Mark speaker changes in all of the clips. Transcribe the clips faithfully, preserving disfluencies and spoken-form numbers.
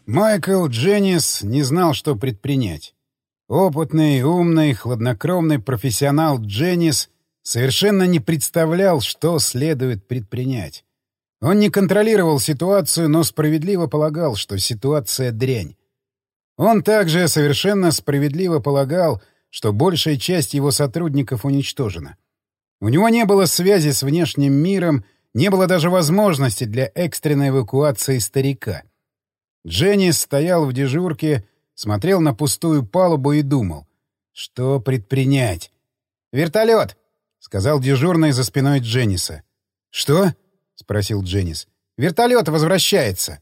Speaker 1: Майкл Дженнис не знал, что предпринять. Опытный, умный, хладнокровный профессионал Дженнис совершенно не представлял, что следует предпринять. Он не контролировал ситуацию, но справедливо полагал, что ситуация дрянь. Он также совершенно справедливо полагал, что большая часть его сотрудников уничтожена. У него не было связи с внешним миром, не было даже возможности для экстренной эвакуации старика. Дженнис стоял в дежурке, смотрел на пустую палубу и думал, что предпринять. «Вертолет!» — сказал дежурный за спиной Дженниса. «Что?» — спросил Дженнис. «Вертолет возвращается!»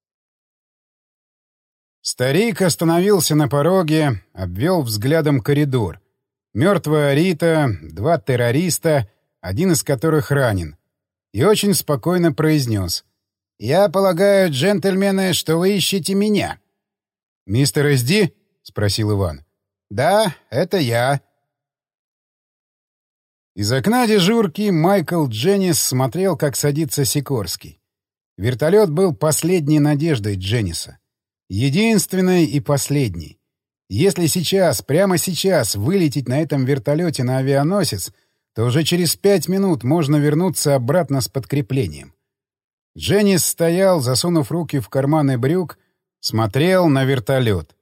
Speaker 1: Старик остановился на пороге, обвел взглядом коридор. Мертвая Рита, два террориста, один из которых ранен. И очень спокойно произнес. «Я полагаю, джентльмены, что вы ищете меня». «Мистер Эсди?» — спросил Иван. «Да, это я». Из окна дежурки Майкл Дженнис смотрел, как садится Сикорский. Вертолет был последней надеждой Дженниса. Единственной и последней. Если сейчас, прямо сейчас, вылететь на этом вертолете на авианосец, то уже через пять минут можно вернуться обратно с подкреплением. Дженнис стоял, засунув руки в карманы брюк, смотрел на вертолет.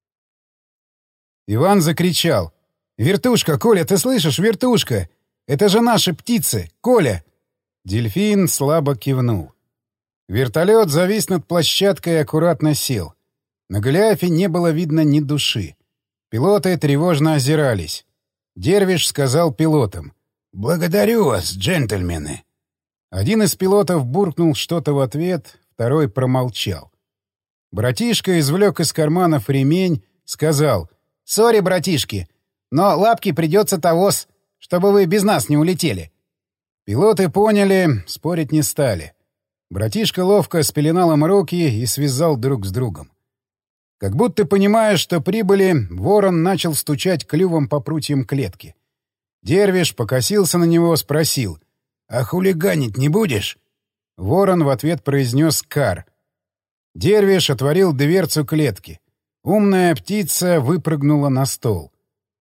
Speaker 1: Иван закричал. «Вертушка, Коля, ты слышишь? Вертушка! Это же наши птицы! Коля!» Дельфин слабо кивнул. Вертолет завис над площадкой и аккуратно сел. На Голиафе не было видно ни души. Пилоты тревожно озирались. Дервиш сказал пилотам. «Благодарю вас, джентльмены!» Один из пилотов буркнул что-то в ответ, второй промолчал. Братишка извлек из карманов ремень, сказал. «Сори, братишки, но лапки придется тогос, чтобы вы без нас не улетели». Пилоты поняли, спорить не стали. Братишка ловко спеленал им руки и связал друг с другом. Как будто понимая, что прибыли, ворон начал стучать клювом по прутьям клетки. Дервиш покосился на него, спросил. «А хулиганить не будешь?» Ворон в ответ произнес «кар». Дервиш отворил дверцу клетки. Умная птица выпрыгнула на стол.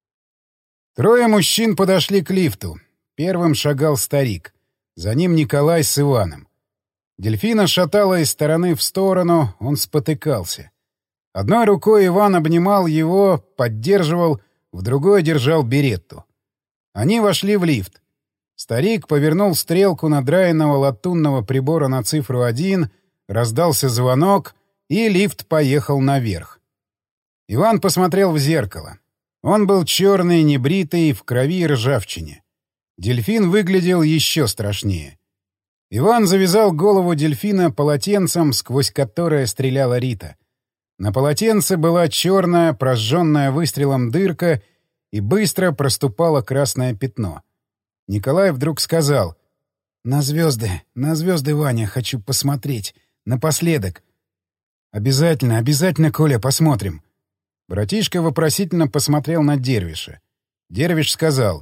Speaker 1: Трое мужчин подошли к лифту. Первым шагал старик. За ним Николай с Иваном. Дельфина шатала из стороны в сторону, он спотыкался. Одной рукой Иван обнимал его, поддерживал, в другой держал беретту. Они вошли в лифт. Старик повернул стрелку надраенного латунного прибора на цифру один, раздался звонок, и лифт поехал наверх. Иван посмотрел в зеркало. Он был черный, небритый, в крови и ржавчине. Дельфин выглядел еще страшнее. Иван завязал голову дельфина полотенцем, сквозь которое стреляла Рита. На полотенце была черная, прожженная выстрелом дырка, и быстро проступало красное пятно. Николай вдруг сказал. «На звезды, на звезды, Ваня, хочу посмотреть. Напоследок». «Обязательно, обязательно, Коля, посмотрим». Братишка вопросительно посмотрел на Дервиша. Дервиш сказал.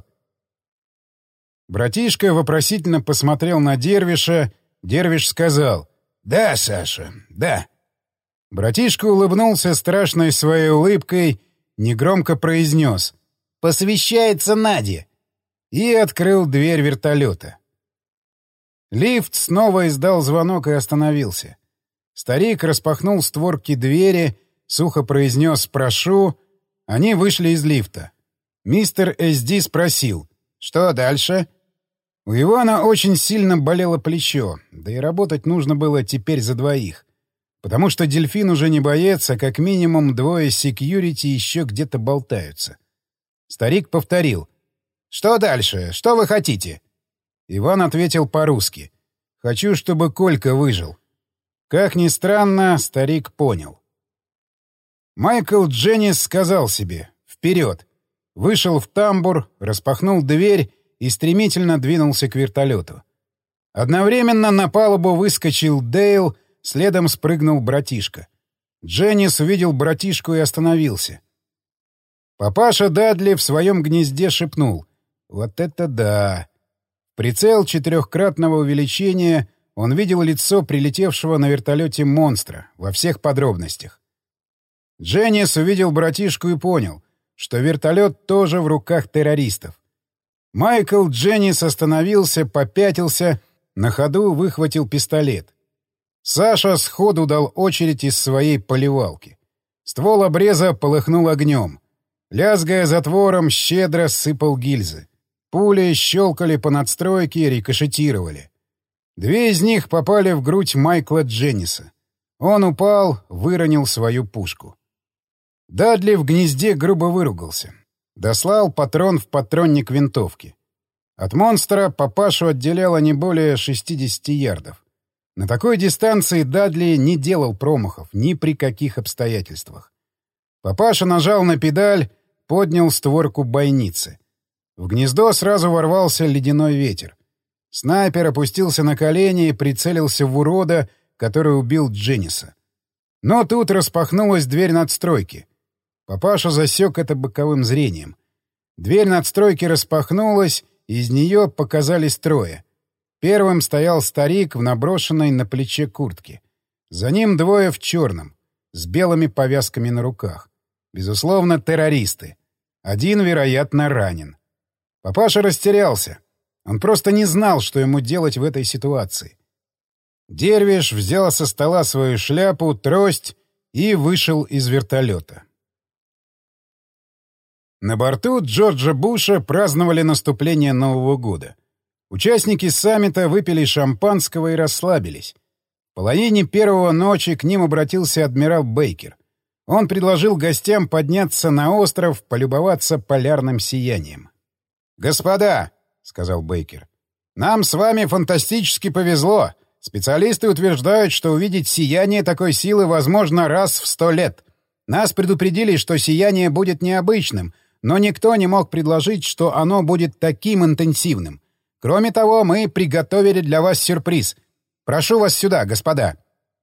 Speaker 1: Братишка вопросительно посмотрел на Дервиша. Дервиш сказал. «Да, Саша, да». Братишка улыбнулся страшной своей улыбкой, негромко произнес «Посвящается Наде» и открыл дверь вертолета. Лифт снова издал звонок и остановился. Старик распахнул створки двери, сухо произнес «прошу». Они вышли из лифта. Мистер Эсди спросил «что дальше?». У Ивана очень сильно болело плечо, да и работать нужно было теперь за двоих. Потому что дельфин уже не боец, а как минимум двое секьюрити еще где-то болтаются. Старик повторил. «Что дальше? Что вы хотите?» Иван ответил по-русски. «Хочу, чтобы Колька выжил». Как ни странно, старик понял. Майкл Дженнис сказал себе «вперед!», вышел в тамбур, распахнул дверь и стремительно двинулся к вертолету. Одновременно на палубу выскочил Дейл, следом спрыгнул братишка. Дженнис увидел братишку и остановился. Папаша Дадли в своем гнезде шепнул. «Вот это да!» В прицел четырехкратного увеличения он видел лицо прилетевшего на вертолете монстра во всех подробностях. Дженнис увидел братишку и понял, что вертолет тоже в руках террористов. Майкл Дженнис остановился, попятился, на ходу выхватил пистолет. Саша сходу дал очередь из своей поливалки. Ствол обреза полыхнул огнем. Лязгая затвором, щедро сыпал гильзы. Пули щелкали по надстройке и рикошетировали. Две из них попали в грудь Майкла Дженниса. Он упал, выронил свою пушку. Дадли в гнезде грубо выругался. Дослал патрон в патронник винтовки. От монстра папашу отделяло не более шестидесяти ярдов. На такой дистанции Дадли не делал промахов ни при каких обстоятельствах. Папаша нажал на педаль, поднял створку бойницы. В гнездо сразу ворвался ледяной ветер. Снайпер опустился на колени и прицелился в урода, который убил Дженниса. Но тут распахнулась дверь надстройки. Папаша засек это боковым зрением. Дверь надстройки распахнулась, и из нее показались трое. Первым стоял старик в наброшенной на плече куртке. За ним двое в черном, с белыми повязками на руках. Безусловно, террористы. Один, вероятно, ранен. Папаша растерялся. Он просто не знал, что ему делать в этой ситуации. Дервиш взял со стола свою шляпу, трость и вышел из вертолета. На борту Джорджа Буша праздновали наступление Нового года. Участники саммита выпили шампанского и расслабились. В половине первого ночи к ним обратился адмирал Бейкер. Он предложил гостям подняться на остров, полюбоваться полярным сиянием. «Господа», — сказал Бейкер, — «нам с вами фантастически повезло. Специалисты утверждают, что увидеть сияние такой силы возможно раз в сто лет. Нас предупредили, что сияние будет необычным, но никто не мог предложить, что оно будет таким интенсивным. Кроме того, мы приготовили для вас сюрприз. Прошу вас сюда, господа».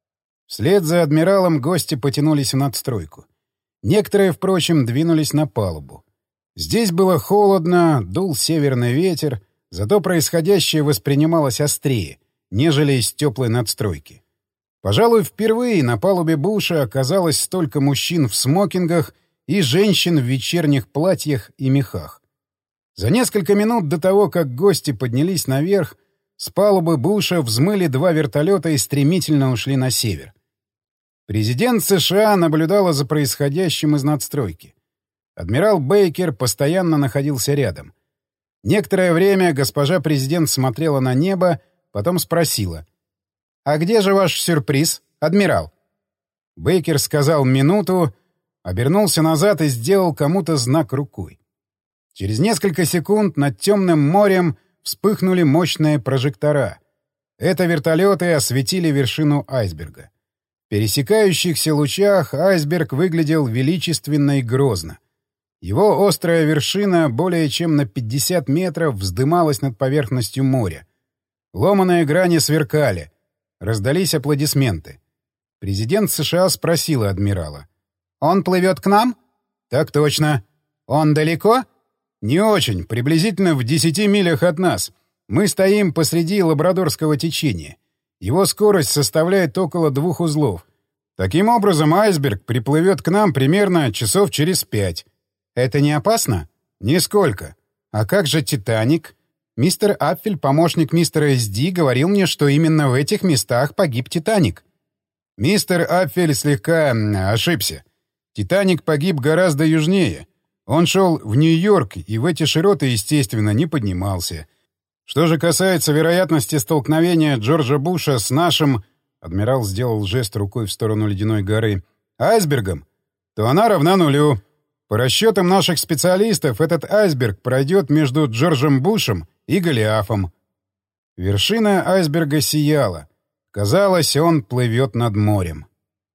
Speaker 1: Вслед за адмиралом гости потянулись в надстройку. Некоторые, впрочем, двинулись на палубу. Здесь было холодно, дул северный ветер, зато происходящее воспринималось острее, нежели из теплой надстройки. Пожалуй, впервые на палубе Буша оказалось столько мужчин в смокингах и женщин в вечерних платьях и мехах. За несколько минут до того, как гости поднялись наверх, с палубы Буша взмыли два вертолета и стремительно ушли на север. Президент США наблюдала за происходящим из надстройки. Адмирал Бейкер постоянно находился рядом. Некоторое время госпожа президент смотрела на небо, потом спросила: «А где же ваш сюрприз, адмирал?» Бейкер сказал минуту, обернулся назад и сделал кому-то знак рукой. Через несколько секунд над темным морем вспыхнули мощные прожектора. Это вертолеты осветили вершину айсберга. В пересекающихся лучах айсберг выглядел величественно и грозно. Его острая вершина более чем на пятьдесят метров вздымалась над поверхностью моря. Ломаные грани сверкали. Раздались аплодисменты. Президент США спросила адмирала: «Он плывет к нам?» «Так точно». «Он далеко?» «Не очень. Приблизительно в десяти милях от нас. Мы стоим посреди лабрадорского течения. Его скорость составляет около двух узлов. Таким образом, айсберг приплывет к нам примерно часов через пять». «Это не опасно?» «Нисколько». «А как же «Титаник»?» «Мистер Апфель, помощник мистера Эс-Ди, говорил мне, что именно в этих местах погиб «Титаник». «Мистер Апфель слегка ошибся. «Титаник» погиб гораздо южнее. Он шел в Нью-Йорк и в эти широты, естественно, не поднимался. Что же касается вероятности столкновения Джорджа Буша с нашим...» Адмирал сделал жест рукой в сторону ледяной горы. «Айсбергом, то она равна нулю. По расчетам наших специалистов, этот айсберг пройдет между Джорджем Бушем и Голиафом». Вершина айсберга сияла. Казалось, он плывет над морем.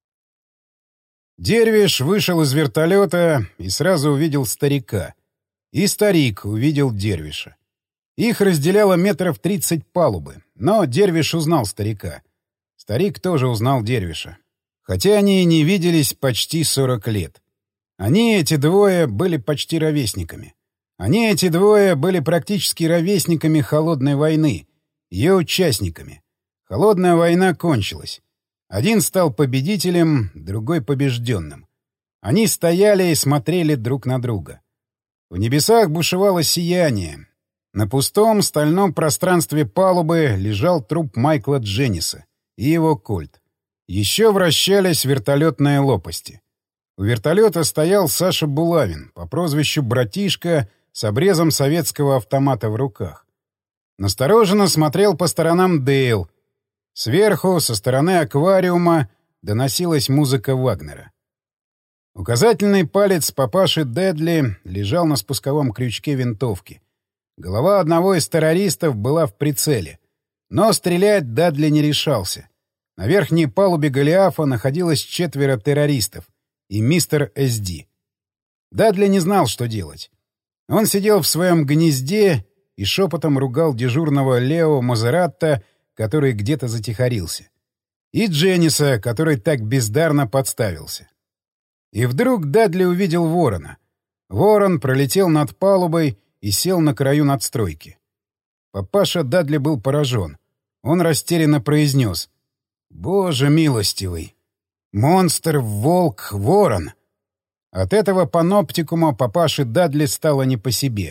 Speaker 1: Дервиш вышел из вертолета и сразу увидел старика. И старик увидел Дервиша. Их разделяло метров тридцать палубы, но Дервиш узнал старика. Старик тоже узнал Дервиша. Хотя они и не виделись почти сорок лет. Они, эти двое, были почти ровесниками. Они, эти двое, были практически ровесниками Холодной войны, ее участниками. Холодная война кончилась. Один стал победителем, другой — побежденным. Они стояли и смотрели друг на друга. В небесах бушевало сияние. На пустом стальном пространстве палубы лежал труп Майкла Дженниса и его кольт. Еще вращались вертолетные лопасти. У вертолета стоял Саша Булавин по прозвищу «Братишка» с обрезом советского автомата в руках. Настороженно смотрел по сторонам Дейл. Сверху, со стороны аквариума, доносилась музыка Вагнера. Указательный палец папаши Дедли лежал на спусковом крючке винтовки. Голова одного из террористов была в прицеле. Но стрелять Дадли не решался. На верхней палубе Голиафа находилось четверо террористов и мистер Эс Ди. Дадли не знал, что делать. Он сидел в своем гнезде и шепотом ругал дежурного Лео Мазератта, который где-то затихарился, и Дженниса, который так бездарно подставился. И вдруг Дадли увидел ворона. Ворон пролетел над палубой и сел на краю надстройки. Папаша Дадли был поражен. Он растерянно произнес: «Боже милостивый! Монстр, волк, ворон!» От этого паноптикума папаши Дадли стало не по себе.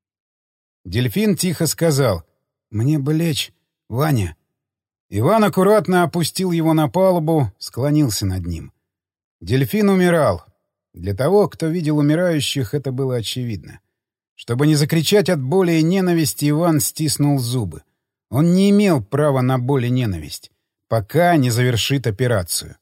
Speaker 1: Дельфин тихо сказал: «Мне бы лечь, Ваня». Иван аккуратно опустил его на палубу, склонился над ним. Дельфин умирал. Для того, кто видел умирающих, это было очевидно. Чтобы не закричать от боли и ненависти, Иван стиснул зубы. Он не имел права на боль и ненависть, пока не завершит операцию.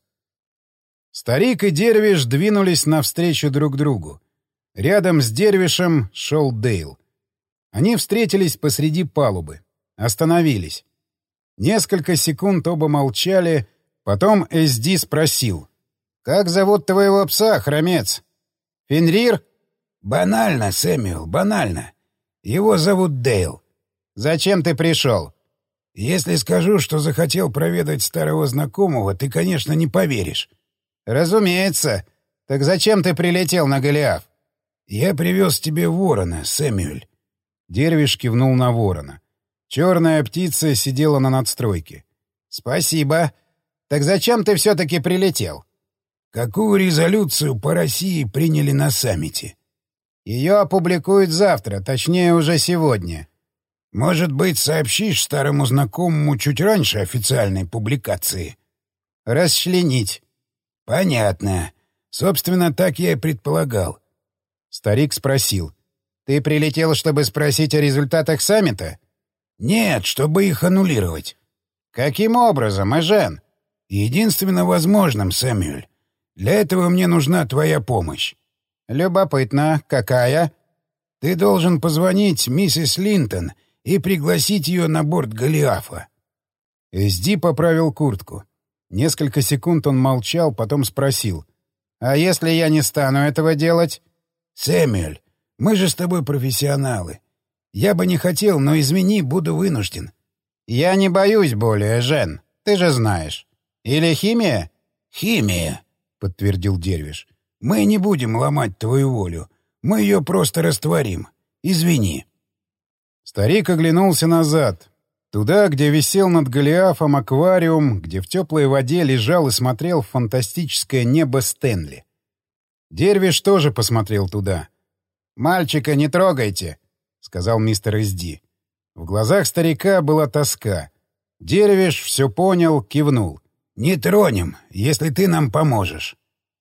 Speaker 1: Старик и Дервиш двинулись навстречу друг другу. Рядом с Дервишем шел Дейл. Они встретились посреди палубы. Остановились. Несколько секунд оба молчали, потом Эс Ди спросил: «Как зовут твоего пса, хромец? Фенрир?»
Speaker 2: «Банально, Сэмюэл, банально. Его зовут Дейл».
Speaker 1: «Зачем ты пришел?»
Speaker 2: «Если скажу, что захотел проведать старого знакомого, ты, конечно, не поверишь».
Speaker 1: «Разумеется. Так зачем ты прилетел на Голиаф?»
Speaker 2: «Я привез тебе ворона, Сэмюэль».
Speaker 1: Дервиш кивнул на ворона. Черная птица сидела на надстройке. «Спасибо. Так зачем ты все-таки прилетел?»
Speaker 2: «Какую резолюцию по России приняли на саммите?»
Speaker 1: «Ее опубликуют завтра, точнее, уже сегодня».
Speaker 2: «Может быть, сообщишь старому знакомому чуть раньше официальной публикации?»
Speaker 1: «Расчленить».
Speaker 2: «Понятно. Собственно, так я и предполагал».
Speaker 1: Старик спросил: «Ты прилетел, чтобы спросить о результатах саммита?»
Speaker 2: «Нет, чтобы их аннулировать».
Speaker 1: «Каким образом, Эжен?»
Speaker 2: «Единственно возможным, Сэмюэль. Для этого мне нужна твоя помощь».
Speaker 1: «Любопытно. Какая?»
Speaker 2: «Ты должен позвонить миссис Линтон и пригласить ее на борт Голиафа».
Speaker 1: Эс Ди поправил куртку. Несколько секунд он молчал, потом спросил: «А если я не стану этого делать?»
Speaker 2: «Сэмюэль, мы же с тобой профессионалы. Я бы не хотел, но, извини, буду вынужден».
Speaker 1: «Я не боюсь боли, Эжен. Ты же знаешь. Или химия?»
Speaker 2: «Химия», — подтвердил Дервиш. «Мы не будем ломать твою волю. Мы ее просто растворим. Извини».
Speaker 1: Старик оглянулся назад. Туда, где висел над Голиафом аквариум, где в теплой воде лежал и смотрел в фантастическое небо Стэнли. Дервиш тоже посмотрел туда. «Мальчика не трогайте», — сказал мистер Эс Ди. В глазах старика была тоска. Дервиш все понял, кивнул.
Speaker 2: «Не тронем, если ты нам поможешь».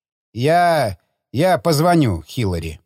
Speaker 1: «Я... я позвоню Хиллари».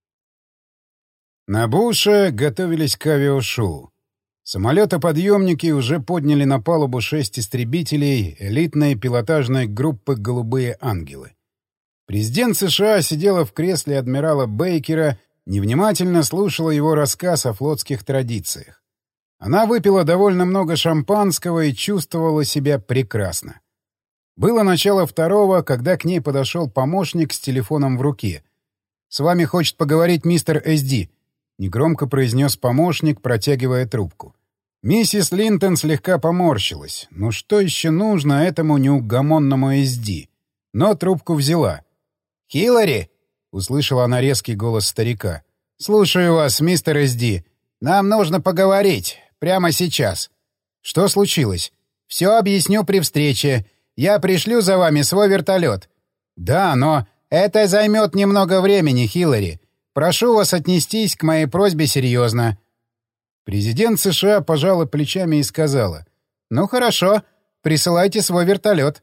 Speaker 1: На Буше готовились к авиашоу. Самолетоподъемники уже подняли на палубу шесть истребителей элитной пилотажной группы «Голубые ангелы». Президент США сидела в кресле адмирала Бейкера, невнимательно слушала его рассказ о флотских традициях. Она выпила довольно много шампанского и чувствовала себя прекрасно. Было начало второго, когда к ней подошел помощник с телефоном в руке. «С вами хочет поговорить мистер Эс Ди», — негромко произнес помощник, протягивая трубку. Миссис Линтон слегка поморщилась. Ну что еще нужно этому неугомонному Эс Ди? Но трубку взяла. «Хиллари?» — услышала она резкий голос старика. «Слушаю вас, мистер Эс Ди. Нам нужно поговорить. Прямо сейчас». «Что случилось?» Все объясню при встрече. Я пришлю за вами свой вертолет. Да, но это займет немного времени, Хиллари. Прошу вас отнестись к моей просьбе серьезно. Президент США пожала плечами и сказала: «Ну хорошо, присылайте свой вертолет».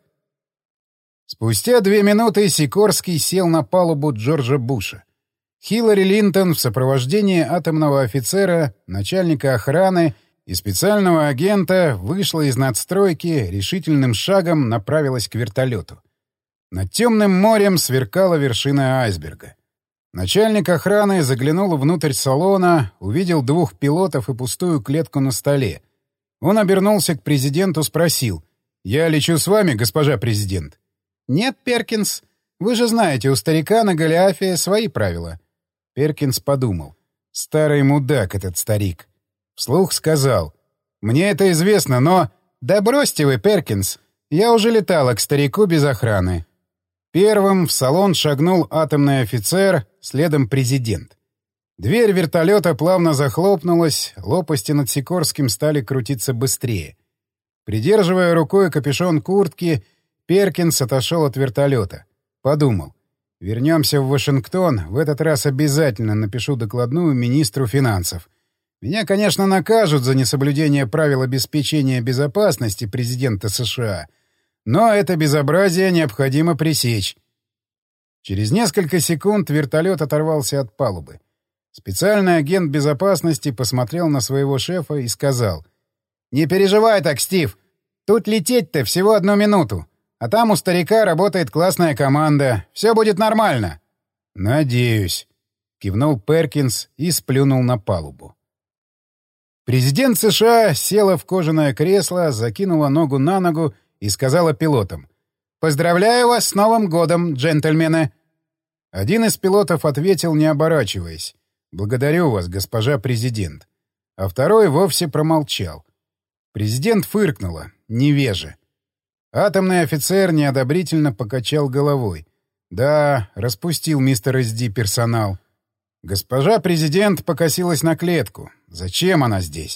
Speaker 1: Спустя две минуты Сикорский сел на палубу Джорджа Буша. Хиллари Линтон в сопровождении атомного офицера, начальника охраны и специального агента вышла из надстройки, решительным шагом направилась к вертолету. Над темным морем сверкала вершина айсберга. Начальник охраны заглянул внутрь салона, увидел двух пилотов и пустую клетку на столе. Он обернулся к президенту, спросил: «Я лечу с вами, госпожа президент?» «Нет, Перкинс. Вы же знаете, у старика на Голиафе свои правила». Перкинс подумал: «Старый мудак этот старик». Вслух сказал: «Мне это известно, но...» «Да бросьте вы, Перкинс. Я уже летала к старику без охраны». Первым в салон шагнул атомный офицер, следом президент. Дверь вертолета плавно захлопнулась, лопасти над Сикорским стали крутиться быстрее. Придерживая рукой капюшон куртки, Перкинс отошел от вертолета. Подумал: вернемся в Вашингтон, в этот раз обязательно напишу докладную министру финансов. Меня, конечно, накажут за несоблюдение правил обеспечения безопасности президента США, но это безобразие необходимо пресечь. Через несколько секунд вертолет оторвался от палубы. Специальный агент безопасности посмотрел на своего шефа и сказал: «Не переживай так, Стив. Тут лететь-то всего одну минуту. А там у старика работает классная команда. Все будет нормально». «Надеюсь», — кивнул Перкинс и сплюнул на палубу. Президент США села в кожаное кресло, закинула ногу на ногу и сказала пилотам: «Поздравляю вас с Новым годом, джентльмены!» Один из пилотов ответил, не оборачиваясь: «Благодарю вас, госпожа президент». А второй вовсе промолчал. Президент фыркнула: «Невеже». Атомный офицер неодобрительно покачал головой. «Да, распустил мистер Эс Ди персонал». Госпожа президент покосилась на клетку. Зачем она здесь?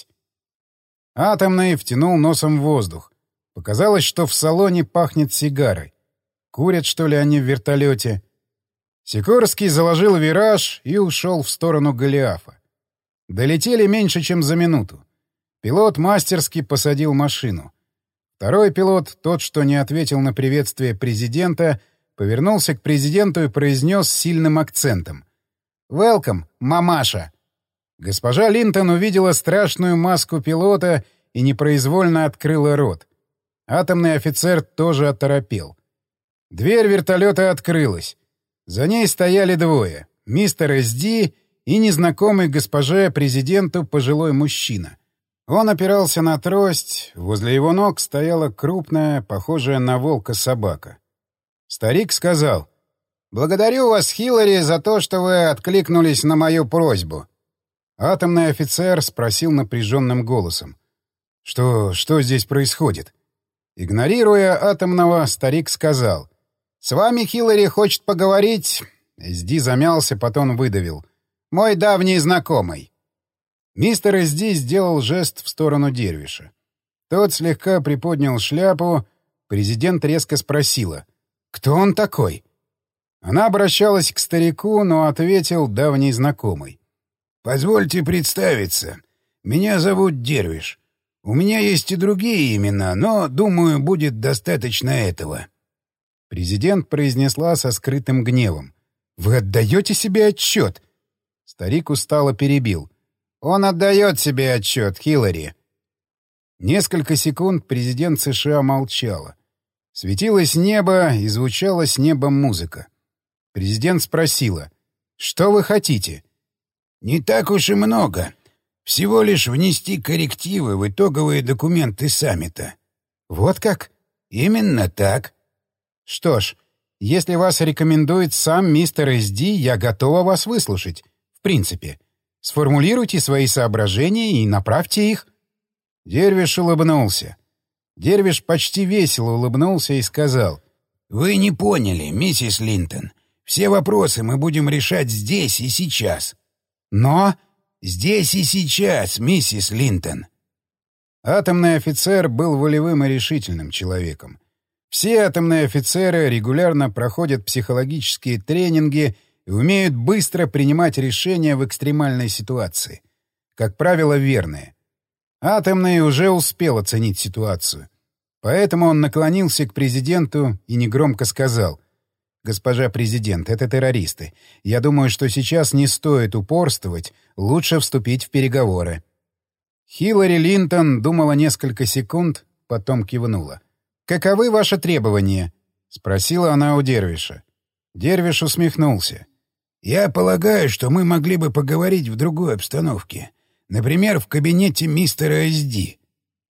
Speaker 1: Атомный втянул носом в воздух. Показалось, что в салоне пахнет сигарой. Курят, что ли, они в вертолете? Сикорский заложил вираж и ушел в сторону Голиафа. Долетели меньше, чем за минуту. Пилот мастерски посадил машину. Второй пилот, тот, что не ответил на приветствие президента, повернулся к президенту и произнес с сильным акцентом: «Welcome, мамаша!» Госпожа Линтон увидела страшную маску пилота и непроизвольно открыла рот. Атомный офицер тоже оторопел. Дверь вертолета открылась. За ней стояли двое — мистер Эс Ди и незнакомый госпоже президенту пожилой мужчина. Он опирался на трость, возле его ног стояла крупная, похожая на волка собака. Старик сказал: «Благодарю вас, Хиллари, за то, что вы откликнулись на мою просьбу». Атомный офицер спросил напряженным голосом: «Что, что здесь происходит?» Игнорируя атомного, старик сказал: «С вами Хиллари хочет поговорить...» Эс Ди замялся, потом выдавил: «Мой давний знакомый». Мистер Эс Ди сделал жест в сторону Дервиша. Тот слегка приподнял шляпу. Президент резко спросила: «Кто он такой?» Она обращалась к старику, но ответил давний знакомый: «Позвольте представиться. Меня зовут Дервиш. У меня есть и другие имена, но, думаю, будет достаточно этого». Президент произнесла со скрытым гневом: «Вы отдаете себе отчет?» Старик устало перебил: «Он отдает себе отчет, Хиллари». Несколько секунд президент США молчала. Светилось небо, и звучала с неба музыка. Президент спросила: «Что вы хотите?» «Не так уж и много. Всего лишь внести коррективы в итоговые документы саммита». «Вот как?» «Именно так». «Что ж, если вас рекомендует сам мистер Эс Ди, я готова вас выслушать. В принципе. Сформулируйте свои соображения и направьте их». Дервиш улыбнулся. Дервиш почти весело улыбнулся и сказал: «Вы не поняли, миссис Линтон. Все вопросы мы будем решать здесь и сейчас». «Но...» «Здесь и сейчас, миссис Линтон». Атомный офицер был волевым и решительным человеком. Все атомные офицеры регулярно проходят психологические тренинги и умеют быстро принимать решения в экстремальной ситуации. Как правило, верные. Атомный уже успел оценить ситуацию. Поэтому он наклонился к президенту и негромко сказал: «Госпожа президент, это террористы. Я думаю, что сейчас не стоит упорствовать, лучше вступить в переговоры». Хиллари Линтон думала несколько секунд, потом кивнула. «Каковы ваши требования?» — спросила она у Дервиша. Дервиш усмехнулся.
Speaker 2: «Я полагаю, что мы могли бы поговорить в другой обстановке. Например, в кабинете мистера Эс Ди».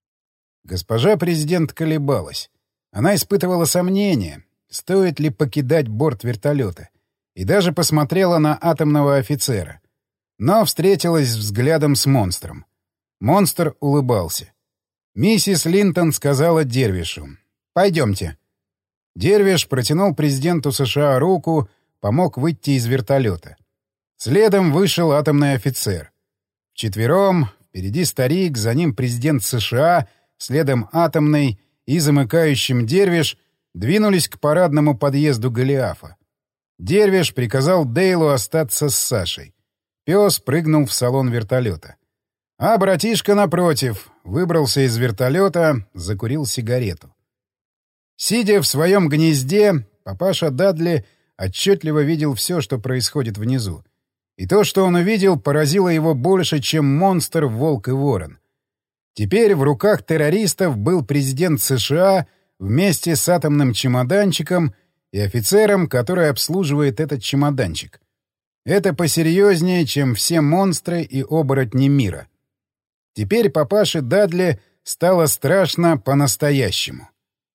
Speaker 1: Госпожа президент колебалась. Она испытывала сомнения, стоит ли покидать борт вертолета, и даже посмотрела на атомного офицера. Но встретилась взглядом с монстром. Монстр улыбался. Миссис Линтон сказала Дервишу: «Пойдемте». Дервиш протянул президенту США руку, помог выйти из вертолета. Следом вышел атомный офицер. Вчетвером, впереди старик, за ним президент США, следом атомный и замыкающим Дервиш, двинулись к парадному подъезду Голиафа. Дервиш приказал Дейлу остаться с Сашей. Пес прыгнул в салон вертолета. А братишка, напротив, выбрался из вертолета, закурил сигарету. Сидя в своем гнезде, папаша Дадли отчетливо видел все, что происходит внизу. И то, что он увидел, поразило его больше, чем монстр, волк и ворон. Теперь в руках террористов был президент США вместе с атомным чемоданчиком и офицером, который обслуживает этот чемоданчик. Это посерьезнее, чем все монстры и оборотни мира. Теперь папаше Дадли стало страшно по-настоящему.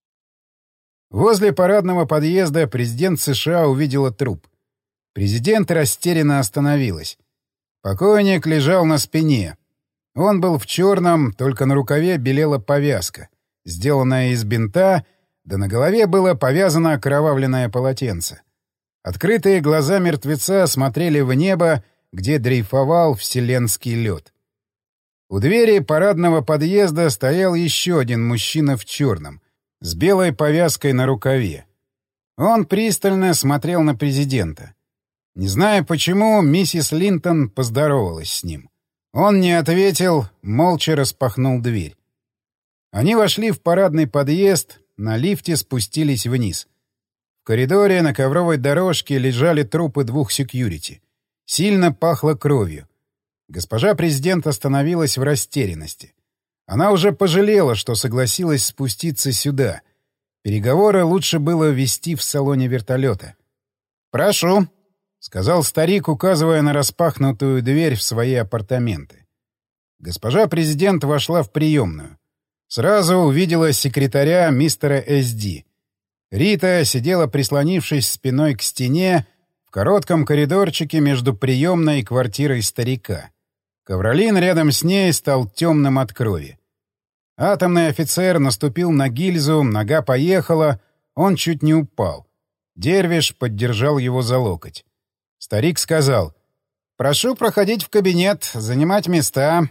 Speaker 1: Возле парадного подъезда президент США увидела труп. Президент растерянно остановилась. Покойник лежал на спине. Он был в черном, только на рукаве белела повязка, сделанная из бинта, да на голове было повязано окровавленное полотенце. Открытые глаза мертвеца смотрели в небо, где дрейфовал вселенский лед. У двери парадного подъезда стоял еще один мужчина в черном, с белой повязкой на рукаве. Он пристально смотрел на президента. Не зная почему, миссис Линтон поздоровалась с ним. Он не ответил, молча распахнул дверь. Они вошли в парадный подъезд, на лифте спустились вниз. В коридоре на ковровой дорожке лежали трупы двух секьюрити. Сильно пахло кровью. Госпожа президент остановилась в растерянности. Она уже пожалела, что согласилась спуститься сюда. Переговоры лучше было вести в салоне вертолета. «Прошу», — сказал старик, указывая на распахнутую дверь в свои апартаменты. Госпожа президент вошла в приемную. Сразу увидела секретаря мистера Эс Ди. Рита сидела, прислонившись спиной к стене, в коротком коридорчике между приемной и квартирой старика. Ковролин рядом с ней стал темным от крови. Атомный офицер наступил на гильзу, нога поехала, он чуть не упал. Дервиш поддержал его за локоть. Старик сказал: «Прошу проходить в кабинет, занимать места».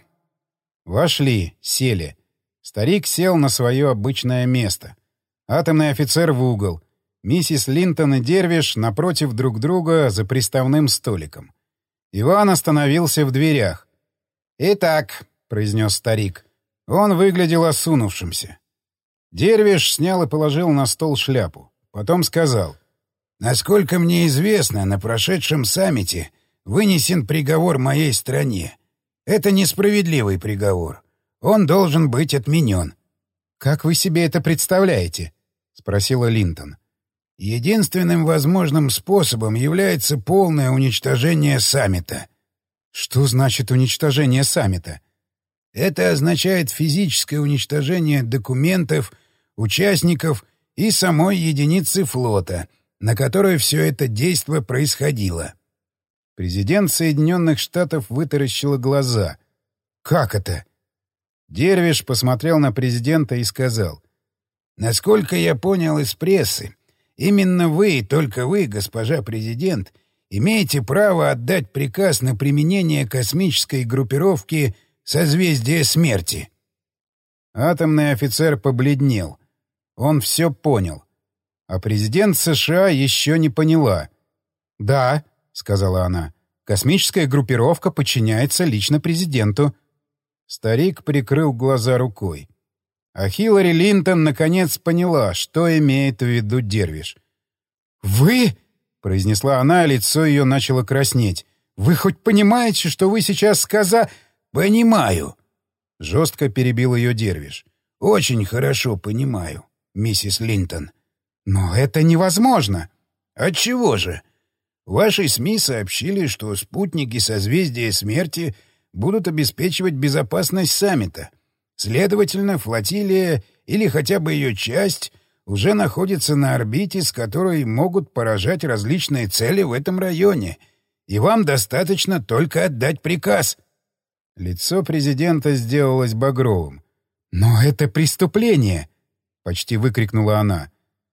Speaker 1: Вошли, сели. Старик сел на свое обычное место. Атомный офицер в угол. Миссис Линтон и Дервиш напротив друг друга за приставным столиком. Иван остановился в дверях. «Итак», — произнес старик, — он выглядел осунувшимся. Дервиш снял и положил на стол шляпу. Потом сказал: «Насколько мне известно, на прошедшем саммите вынесен приговор моей стране. Это несправедливый приговор. Он должен быть отменен». «Как вы себе это представляете?» — спросила Линтон. «Единственным возможным способом является полное уничтожение саммита». «Что значит уничтожение саммита?» «Это означает физическое уничтожение документов, участников и самой единицы флота, на которой все это действо происходило». Президент Соединенных Штатов вытаращила глаза. «Как это?» Дервиш посмотрел на президента и сказал: «Насколько я понял из прессы, именно вы, только вы, госпожа президент, имеете право отдать приказ на применение космической группировки «Созвездие смерти». Атомный офицер побледнел. Он все понял. А президент США еще не поняла. «Да», — сказала она, — «космическая группировка подчиняется лично президенту». Старик прикрыл глаза рукой. А Хиллари Линтон наконец поняла, что имеет в виду Дервиш. «Вы?» — произнесла она, лицо ее начало краснеть. «Вы хоть понимаете, что вы сейчас сказа...»
Speaker 2: «Понимаю», — жестко перебил ее Дервиш. «Очень хорошо понимаю, миссис Линтон».
Speaker 1: «Но это невозможно».
Speaker 2: «Отчего же? Ваши СМИ сообщили, что спутники созвездия смерти будут обеспечивать безопасность саммита. Следовательно, флотилия или хотя бы ее часть уже находится на орбите, с которой могут поражать различные цели в этом районе, и вам достаточно только отдать приказ».
Speaker 1: Лицо президента сделалось багровым. «Но это преступление!» — почти выкрикнула она.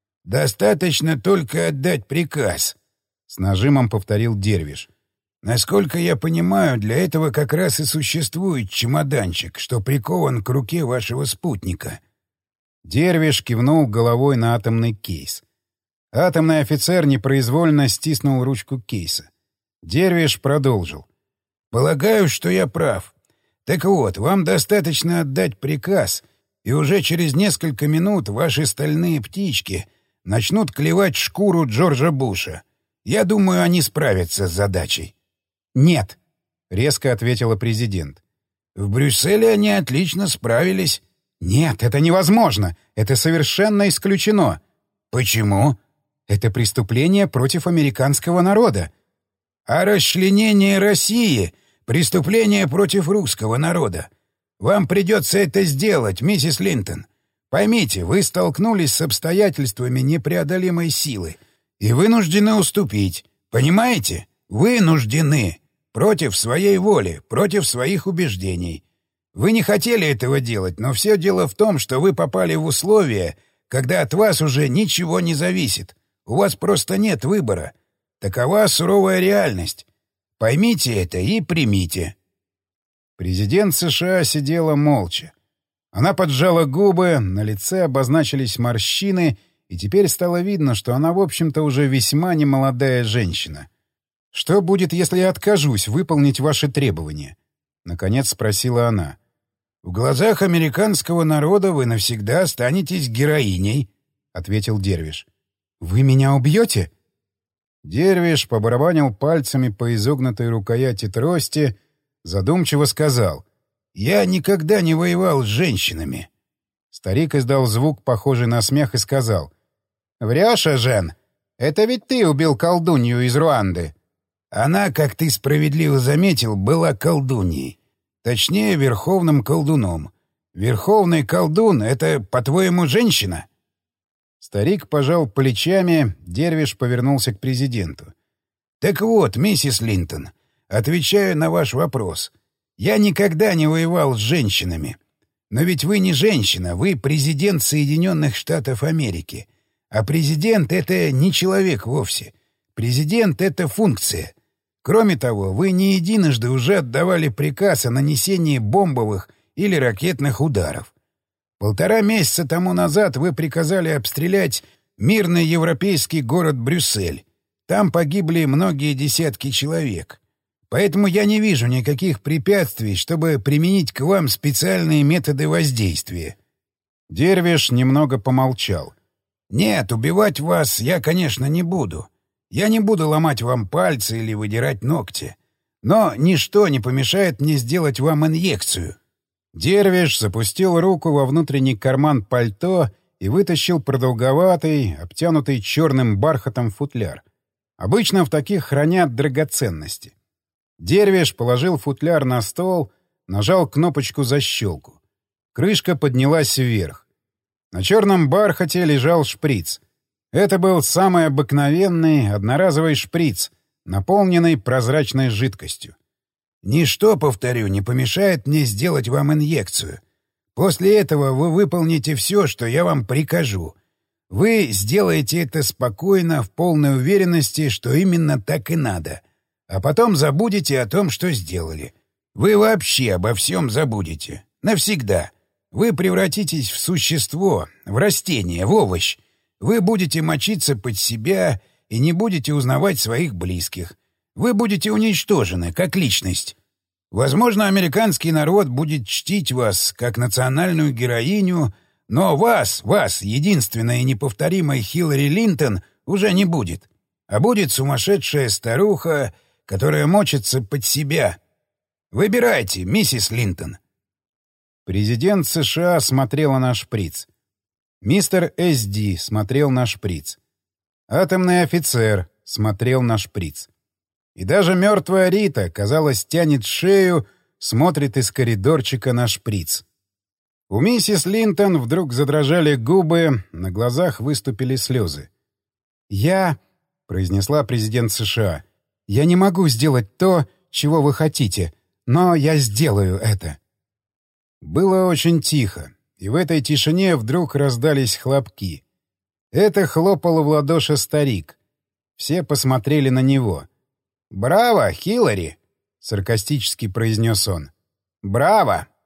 Speaker 2: «Достаточно только отдать приказ», — с нажимом повторил Дервиш. «Насколько я понимаю, для этого как раз и существует чемоданчик, что прикован к руке вашего спутника».
Speaker 1: Дервиш кивнул головой на атомный кейс. Атомный офицер непроизвольно стиснул ручку кейса. Дервиш продолжил.
Speaker 2: «Полагаю, что я прав. Так вот, вам достаточно отдать приказ, и уже через несколько минут ваши стальные птички начнут клевать шкуру Джорджа Буша. Я думаю, они справятся с задачей».
Speaker 1: «Нет», — резко ответила президент.
Speaker 2: «В Брюсселе они отлично справились».
Speaker 1: «Нет, это невозможно. Это совершенно исключено».
Speaker 2: «Почему?»
Speaker 1: «Это преступление против американского народа».
Speaker 2: «А расчленение России — преступление против русского народа. Вам придется это сделать, миссис Линтон. Поймите, вы столкнулись с обстоятельствами непреодолимой силы и вынуждены уступить. Понимаете? Вынуждены. Против своей воли, против своих убеждений. Вы не хотели этого делать, но все дело в том, что вы попали в условия, когда от вас уже ничего не зависит. У вас просто нет выбора. Такова суровая реальность. Поймите это и примите».
Speaker 1: Президент США сидела молча. Она поджала губы, на лице обозначились морщины, и теперь стало видно, что она, в общем-то, уже весьма немолодая женщина. «Что будет, если я откажусь выполнить ваши требования?» — наконец спросила она.
Speaker 2: «В глазах американского народа вы навсегда останетесь героиней», — ответил Дервиш.
Speaker 1: «Вы меня убьете?» Дервиш побарабанил пальцами по изогнутой рукояти трости, задумчиво сказал.
Speaker 2: «Я никогда не воевал с женщинами».
Speaker 1: Старик издал звук, похожий на смех, и сказал. «Врешь, Жен? Это ведь ты убил колдунью из Руанды».
Speaker 2: «Она, как ты справедливо заметил, была колдуньей. Точнее, верховным колдуном. Верховный колдун — это, по-твоему, женщина?»
Speaker 1: Старик пожал плечами, Дервиш повернулся к президенту.
Speaker 2: «Так вот, миссис Линтон, отвечаю на ваш вопрос. Я никогда не воевал с женщинами. Но ведь вы не женщина, вы президент Соединенных Штатов Америки. А президент — это не человек вовсе. Президент — это функция. Кроме того, вы не единожды уже отдавали приказ о нанесении бомбовых или ракетных ударов. Полтора месяца тому назад вы приказали обстрелять мирный европейский город Брюссель. Там погибли многие десятки человек. Поэтому я не вижу никаких препятствий, чтобы применить к вам специальные методы воздействия».
Speaker 1: Дервиш немного помолчал.
Speaker 2: «Нет, убивать вас я, конечно, не буду. Я не буду ломать вам пальцы или выдирать ногти. Но ничто не помешает мне сделать вам инъекцию».
Speaker 1: Дервиш запустил руку во внутренний карман пальто и вытащил продолговатый, обтянутый черным бархатом футляр. Обычно в таких хранят драгоценности. Дервиш положил футляр на стол, нажал кнопочку защелку. Крышка поднялась вверх. На черном бархате лежал шприц. Это был самый обыкновенный одноразовый шприц, наполненный прозрачной жидкостью.
Speaker 2: «Ничто, повторю, не помешает мне сделать вам инъекцию. После этого вы выполните все, что я вам прикажу. Вы сделаете это спокойно, в полной уверенности, что именно так и надо. А потом забудете о том, что сделали. Вы вообще обо всем забудете. Навсегда. Вы превратитесь в существо, в растение, в овощ. Вы будете мочиться под себя и не будете узнавать своих близких. Вы будете уничтожены, как личность. Возможно, американский народ будет чтить вас как национальную героиню, но вас, вас, единственная и неповторимая Хиллари Линтон, уже не будет. А будет сумасшедшая старуха, которая мочится под себя. Выбирайте, миссис Линтон.
Speaker 1: Президент США смотрела на шприц. Мистер Эс Ди смотрел на шприц. Атомный офицер смотрел на шприц. И даже мертвая Рита, казалось, тянет шею, смотрит из коридорчика на шприц. У миссис Линтон вдруг задрожали губы, на глазах выступили слезы. «Я...» — произнесла президент США. «Я не могу сделать то, чего вы хотите, но я сделаю это». Было очень тихо, и в этой тишине вдруг раздались хлопки. Это хлопал в ладоши старик. Все посмотрели на него. «Браво, Хиллари!» — саркастически произнес он. «Браво!»